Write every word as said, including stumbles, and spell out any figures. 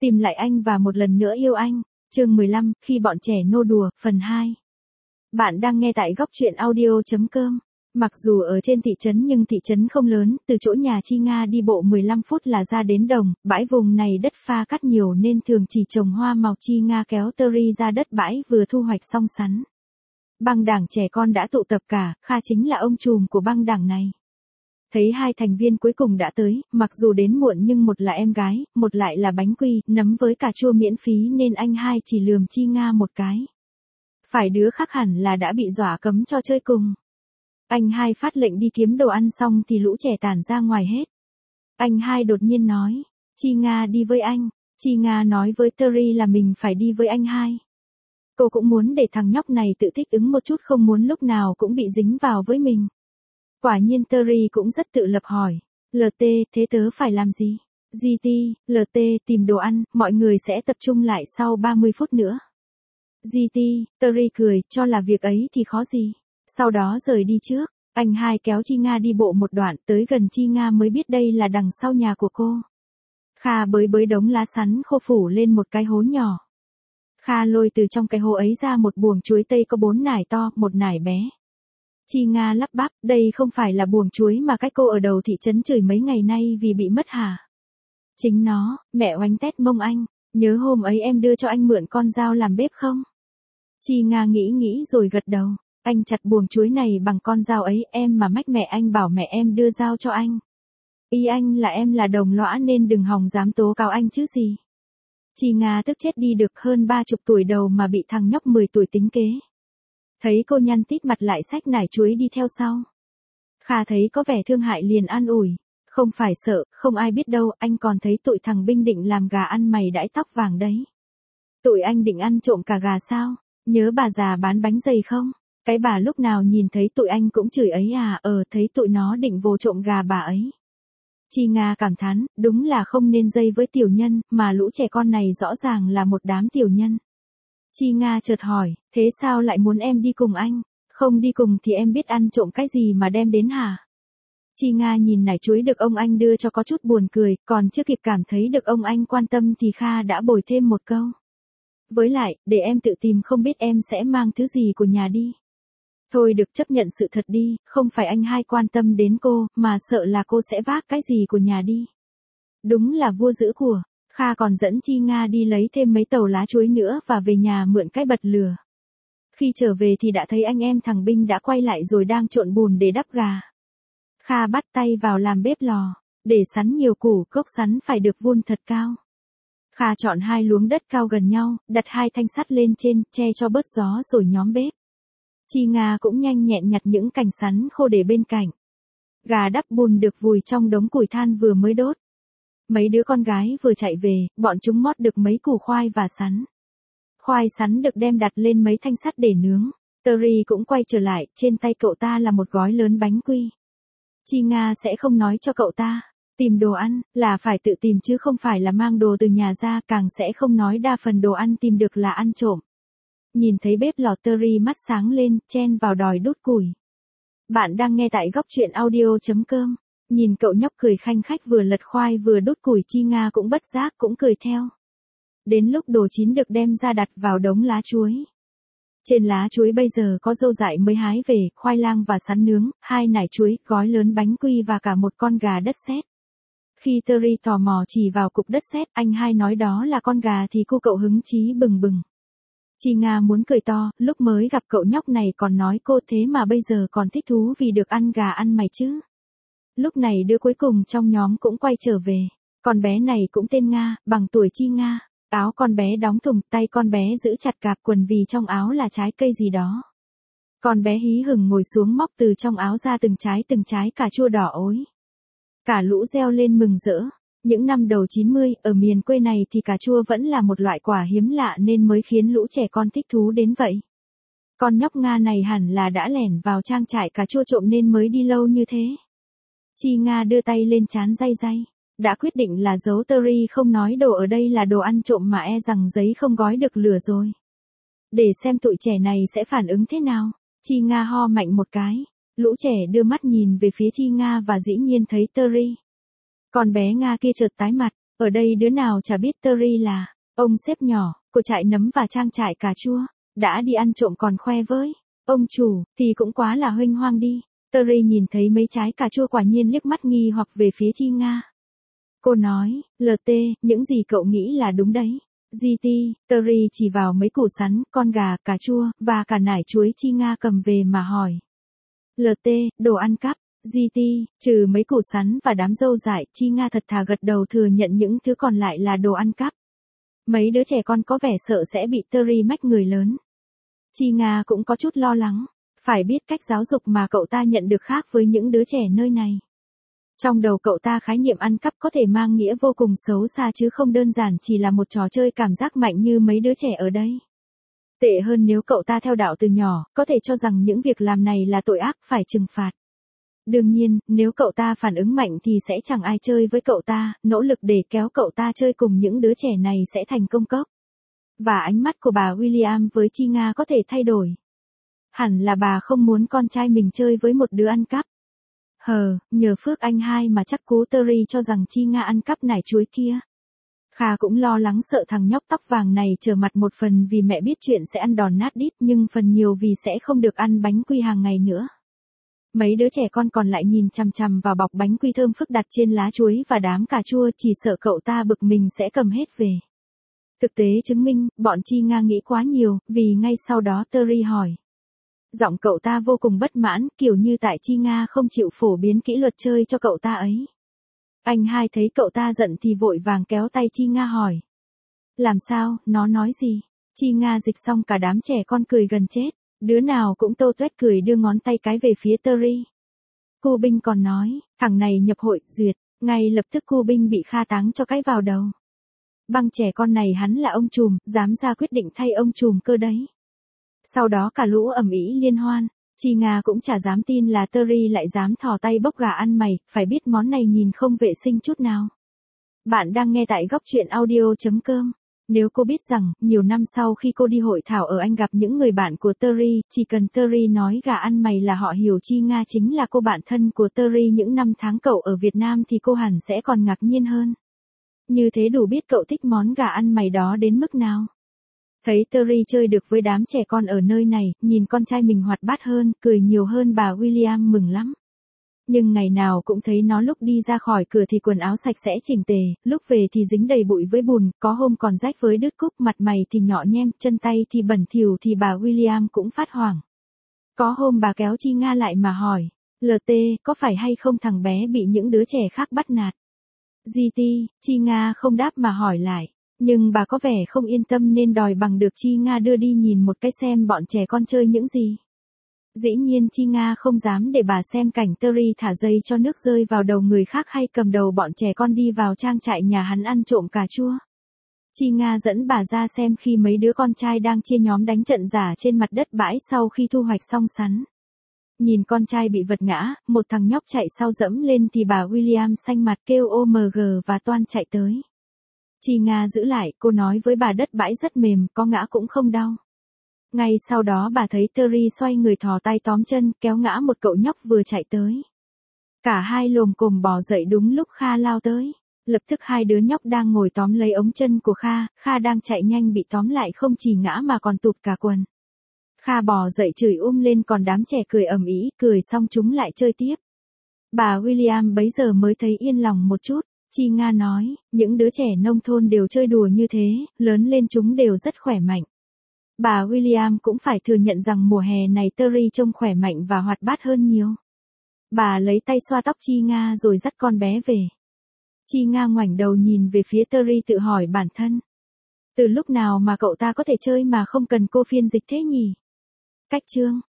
Tìm lại anh và một lần nữa yêu anh. Chương mười lăm, khi bọn trẻ nô đùa, phần hai. Bạn đang nghe tại góc truyện audio chấm com. Mặc dù ở trên thị trấn nhưng thị trấn không lớn, từ chỗ nhà Chi Nga đi bộ mười lăm phút là ra đến đồng, bãi vùng này đất pha cắt nhiều nên thường chỉ trồng hoa màu. Chi Nga kéo Terry ra đất bãi vừa thu hoạch xong sắn. Băng đảng trẻ con đã tụ tập cả, Kha chính là ông trùm của băng đảng này. Thấy hai thành viên cuối cùng đã tới, mặc dù đến muộn nhưng một là em gái, một lại là bánh quy, nấm với cà chua miễn phí nên anh hai chỉ lườm Chi Nga một cái. Phải đứa khác hẳn là đã bị dọa cấm cho chơi cùng. Anh hai phát lệnh đi kiếm đồ ăn xong thì lũ trẻ tản ra ngoài hết. Anh hai đột nhiên nói, Chi Nga đi với anh. Chi Nga nói với Terry là mình phải đi với anh hai. Cô cũng muốn để thằng nhóc này tự thích ứng một chút, không muốn lúc nào cũng bị dính vào với mình. Quả nhiên Terry cũng rất tự lập hỏi, lờ tê, thế tớ phải làm gì? giê tê, lờ tê, tìm đồ ăn, mọi người sẽ tập trung lại sau ba mươi phút nữa. giê tê, Terry cười, cho là việc ấy thì khó gì. Sau đó rời đi trước, anh hai kéo Chi Nga đi bộ một đoạn, tới gần Chi Nga mới biết đây là đằng sau nhà của cô. Kha bới bới đống lá sắn khô phủ lên một cái hố nhỏ. Kha lôi từ trong cái hố ấy ra một buồng chuối tây có bốn nải to, một nải bé. Chi Nga lắp bắp, đây không phải là buồng chuối mà cái cô ở đầu thị trấn chửi mấy ngày nay vì bị mất hả? Chính nó, mẹ oánh tét mông anh, nhớ hôm ấy em đưa cho anh mượn con dao làm bếp không? Chi Nga nghĩ nghĩ rồi gật đầu, anh chặt buồng chuối này bằng con dao ấy, em mà mách mẹ anh bảo mẹ em đưa dao cho anh. Ý anh là em là đồng lõa nên đừng hòng dám tố cáo anh chứ gì. Chi Nga tức chết đi được, hơn ba chục tuổi đầu mà bị thằng nhóc mười tuổi tính kế. Thấy cô nhăn tít mặt lại xách nải chuối đi theo sau. Kha thấy có vẻ thương hại liền an ủi, không phải sợ, không ai biết đâu, anh còn thấy tụi thằng binh định làm gà ăn mày đãi tóc vàng đấy. Tụi anh định ăn trộm cả gà sao? Nhớ bà già bán bánh dày không? Cái bà lúc nào nhìn thấy tụi anh cũng chửi ấy à, ờ thấy tụi nó định vô trộm gà bà ấy. Chi Nga cảm thán, đúng là không nên dây với tiểu nhân, mà lũ trẻ con này rõ ràng là một đám tiểu nhân. Chi Nga chợt hỏi, thế sao lại muốn em đi cùng anh? Không đi cùng thì em biết ăn trộm cái gì mà đem đến hả? Chi Nga nhìn nải chuối được ông anh đưa cho có chút buồn cười, còn chưa kịp cảm thấy được ông anh quan tâm thì Kha đã bồi thêm một câu. Với lại, để em tự tìm, không biết em sẽ mang thứ gì của nhà đi. Thôi được, chấp nhận sự thật đi, không phải anh hai quan tâm đến cô, mà sợ là cô sẽ vác cái gì của nhà đi. Đúng là vua giữ của. Kha còn dẫn Chi Nga đi lấy thêm mấy tàu lá chuối nữa và về nhà mượn cái bật lửa. Khi trở về thì đã thấy anh em thằng binh đã quay lại rồi đang trộn bùn để đắp gà. Kha bắt tay vào làm bếp lò, để sắn nhiều củ, gốc sắn phải được vun thật cao. Kha chọn hai luống đất cao gần nhau, đặt hai thanh sắt lên trên, che cho bớt gió rồi nhóm bếp. Chi Nga cũng nhanh nhẹn nhặt những cành sắn khô để bên cạnh. Gà đắp bùn được vùi trong đống củi than vừa mới đốt. Mấy đứa con gái vừa chạy về, bọn chúng mót được mấy củ khoai và sắn. Khoai sắn được đem đặt lên mấy thanh sắt để nướng. Terry cũng quay trở lại, trên tay cậu ta là một gói lớn bánh quy. Chi Nga sẽ không nói cho cậu ta. Tìm đồ ăn, là phải tự tìm chứ không phải là mang đồ từ nhà ra, càng sẽ không nói đa phần đồ ăn tìm được là ăn trộm. Nhìn thấy bếp lò, Terry mắt sáng lên, chen vào đòi đốt củi. Bạn đang nghe tại góc truyện audio chấm com. Nhìn cậu nhóc cười khanh khách vừa lật khoai vừa đốt củi, Chi Nga cũng bất giác cũng cười theo. Đến lúc đồ chín được đem ra đặt vào đống lá chuối. Trên lá chuối bây giờ có dâu dại mới hái về, khoai lang và sắn nướng, hai nải chuối, gói lớn bánh quy và cả một con gà đất sét. Khi Terry tò mò chỉ vào cục đất sét, anh hai nói đó là con gà thì cô cậu hứng chí bừng bừng. Chi Nga muốn cười to, lúc mới gặp cậu nhóc này còn nói cô thế mà bây giờ còn thích thú vì được ăn gà ăn mày chứ. Lúc này đứa cuối cùng trong nhóm cũng quay trở về. Con bé này cũng tên Nga, bằng tuổi Chi Nga. Áo con bé đóng thùng, tay con bé giữ chặt cạp quần vì trong áo là trái cây gì đó. Con bé hí hửng ngồi xuống móc từ trong áo ra từng trái từng trái cà chua đỏ ối. Cả lũ reo lên mừng rỡ. Những năm đầu chín mươi, ở miền quê này thì cà chua vẫn là một loại quả hiếm lạ nên mới khiến lũ trẻ con thích thú đến vậy. Con nhóc Nga này hẳn là đã lẻn vào trang trại cà chua trộm nên mới đi lâu như thế. Chi Nga đưa tay lên trán day day. Đã quyết định là giấu Terry không nói đồ ở đây là đồ ăn trộm mà e rằng giấy không gói được lửa rồi. Để xem tụi trẻ này sẽ phản ứng thế nào. Chi Nga ho mạnh một cái. Lũ trẻ đưa mắt nhìn về phía Chi Nga và dĩ nhiên thấy Terry. Con bé Nga kia chợt tái mặt, Ở đây đứa nào chả biết Terry là ông sếp nhỏ của trại nấm và trang trại cà chua, đã đi ăn trộm còn khoe với ông chủ, thì cũng quá là huênh hoang đi. Terry nhìn thấy mấy trái cà chua quả nhiên liếc mắt nghi hoặc về phía Chi Nga. Cô nói, lờ tê, những gì cậu nghĩ là đúng đấy. giê tê, Terry chỉ vào mấy củ sắn, con gà, cà chua, và cả nải chuối Chi Nga cầm về mà hỏi. lờ tê, đồ ăn cắp. giê tê, trừ mấy củ sắn và đám dâu dại, Chi Nga thật thà gật đầu thừa nhận những thứ còn lại là đồ ăn cắp. Mấy đứa trẻ con có vẻ sợ sẽ bị Terry mách người lớn. Chi Nga cũng có chút lo lắng, phải biết cách giáo dục mà cậu ta nhận được khác với những đứa trẻ nơi này. Trong đầu cậu ta khái niệm ăn cắp có thể mang nghĩa vô cùng xấu xa chứ không đơn giản chỉ là một trò chơi cảm giác mạnh như mấy đứa trẻ ở đây. Tệ hơn nếu cậu ta theo đạo từ nhỏ, có thể cho rằng những việc làm này là tội ác phải trừng phạt. Đương nhiên, nếu cậu ta phản ứng mạnh thì sẽ chẳng ai chơi với cậu ta, nỗ lực để kéo cậu ta chơi cùng những đứa trẻ này sẽ thành công cốc. Và ánh mắt của bà William với Chi Nga có thể thay đổi. Hẳn là bà không muốn con trai mình chơi với một đứa ăn cắp. Hờ, nhờ phước anh hai mà chắc cú Terry cho rằng Chi Nga ăn cắp nải chuối kia. Kha cũng lo lắng sợ thằng nhóc tóc vàng này trở mặt, một phần vì mẹ biết chuyện sẽ ăn đòn nát đít, nhưng phần nhiều vì sẽ không được ăn bánh quy hàng ngày nữa. Mấy đứa trẻ con còn lại nhìn chằm chằm vào bọc bánh quy thơm phức đặt trên lá chuối và đám cà chua, chỉ sợ cậu ta bực mình sẽ cầm hết về. Thực tế chứng minh, bọn Chi Nga nghĩ quá nhiều, vì ngay sau đó Terry hỏi. Giọng cậu ta vô cùng bất mãn, kiểu như tại Chi Nga không chịu phổ biến kỷ luật chơi cho cậu ta ấy. Anh hai thấy cậu ta giận thì vội vàng kéo tay Chi Nga hỏi. Làm sao, nó nói gì? Chi Nga dịch xong cả đám trẻ con cười gần chết, đứa nào cũng tô tuét cười đưa ngón tay cái về phía Terry. Cô Binh còn nói, thằng này nhập hội, duyệt, ngay lập tức cô Binh bị Kha táng cho cái vào đầu. Băng trẻ con này hắn là ông trùm, dám ra quyết định thay ông trùm cơ đấy. Sau đó cả lũ ầm ĩ liên hoan, Chi Nga cũng chả dám tin là Terry lại dám thò tay bốc gà ăn mày, phải biết món này nhìn không vệ sinh chút nào. Bạn đang nghe tại góc truyện audio chấm com. Nếu cô biết rằng, nhiều năm sau khi cô đi hội thảo ở Anh gặp những người bạn của Terry, chỉ cần Terry nói gà ăn mày là họ hiểu Chi Nga chính là cô bạn thân của Terry những năm tháng cậu ở Việt Nam thì cô hẳn sẽ còn ngạc nhiên hơn. Như thế đủ biết cậu thích món gà ăn mày đó đến mức nào. Thấy Terry chơi được với đám trẻ con ở nơi này, nhìn con trai mình hoạt bát hơn, cười nhiều hơn, bà William mừng lắm. Nhưng ngày nào cũng thấy nó lúc đi ra khỏi cửa thì quần áo sạch sẽ chỉnh tề, lúc về thì dính đầy bụi với bùn, có hôm còn rách với đứt cúc, mặt mày thì nhọ nhem, chân tay thì bẩn thỉu thì bà William cũng phát hoảng. Có hôm bà kéo Chi Nga lại mà hỏi, lờ tê, có phải hay không thằng bé bị những đứa trẻ khác bắt nạt? giê tê, Chi Nga không đáp mà hỏi lại. Nhưng bà có vẻ không yên tâm nên đòi bằng được Chi Nga đưa đi nhìn một cái xem bọn trẻ con chơi những gì. Dĩ nhiên Chi Nga không dám để bà xem cảnh Terry thả dây cho nước rơi vào đầu người khác hay cầm đầu bọn trẻ con đi vào trang trại nhà hắn ăn trộm cà chua. Chi Nga dẫn bà ra xem khi mấy đứa con trai đang chia nhóm đánh trận giả trên mặt đất bãi sau khi thu hoạch xong sắn. Nhìn con trai bị vật ngã, một thằng nhóc chạy sau dẫm lên thì bà William xanh mặt kêu ô em giê và toan chạy tới. Chi Nga giữ lại, cô nói với bà đất bãi rất mềm, có ngã cũng không đau. Ngay sau đó bà thấy Terry xoay người thò tay tóm chân, kéo ngã một cậu nhóc vừa chạy tới. Cả hai lồm cồm bò dậy đúng lúc Kha lao tới. Lập tức hai đứa nhóc đang ngồi tóm lấy ống chân của Kha, Kha đang chạy nhanh bị tóm lại không chỉ ngã mà còn tụt cả quần. Kha bò dậy chửi um lên còn đám trẻ cười ầm ĩ, cười xong chúng lại chơi tiếp. Bà William bấy giờ mới thấy yên lòng một chút. Chi Nga nói, những đứa trẻ nông thôn đều chơi đùa như thế, lớn lên chúng đều rất khỏe mạnh. Bà William cũng phải thừa nhận rằng mùa hè này Terry trông khỏe mạnh và hoạt bát hơn nhiều. Bà lấy tay xoa tóc Chi Nga rồi dắt con bé về. Chi Nga ngoảnh đầu nhìn về phía Terry tự hỏi bản thân. Từ lúc nào mà cậu ta có thể chơi mà không cần cô phiên dịch thế nhỉ? Cách chương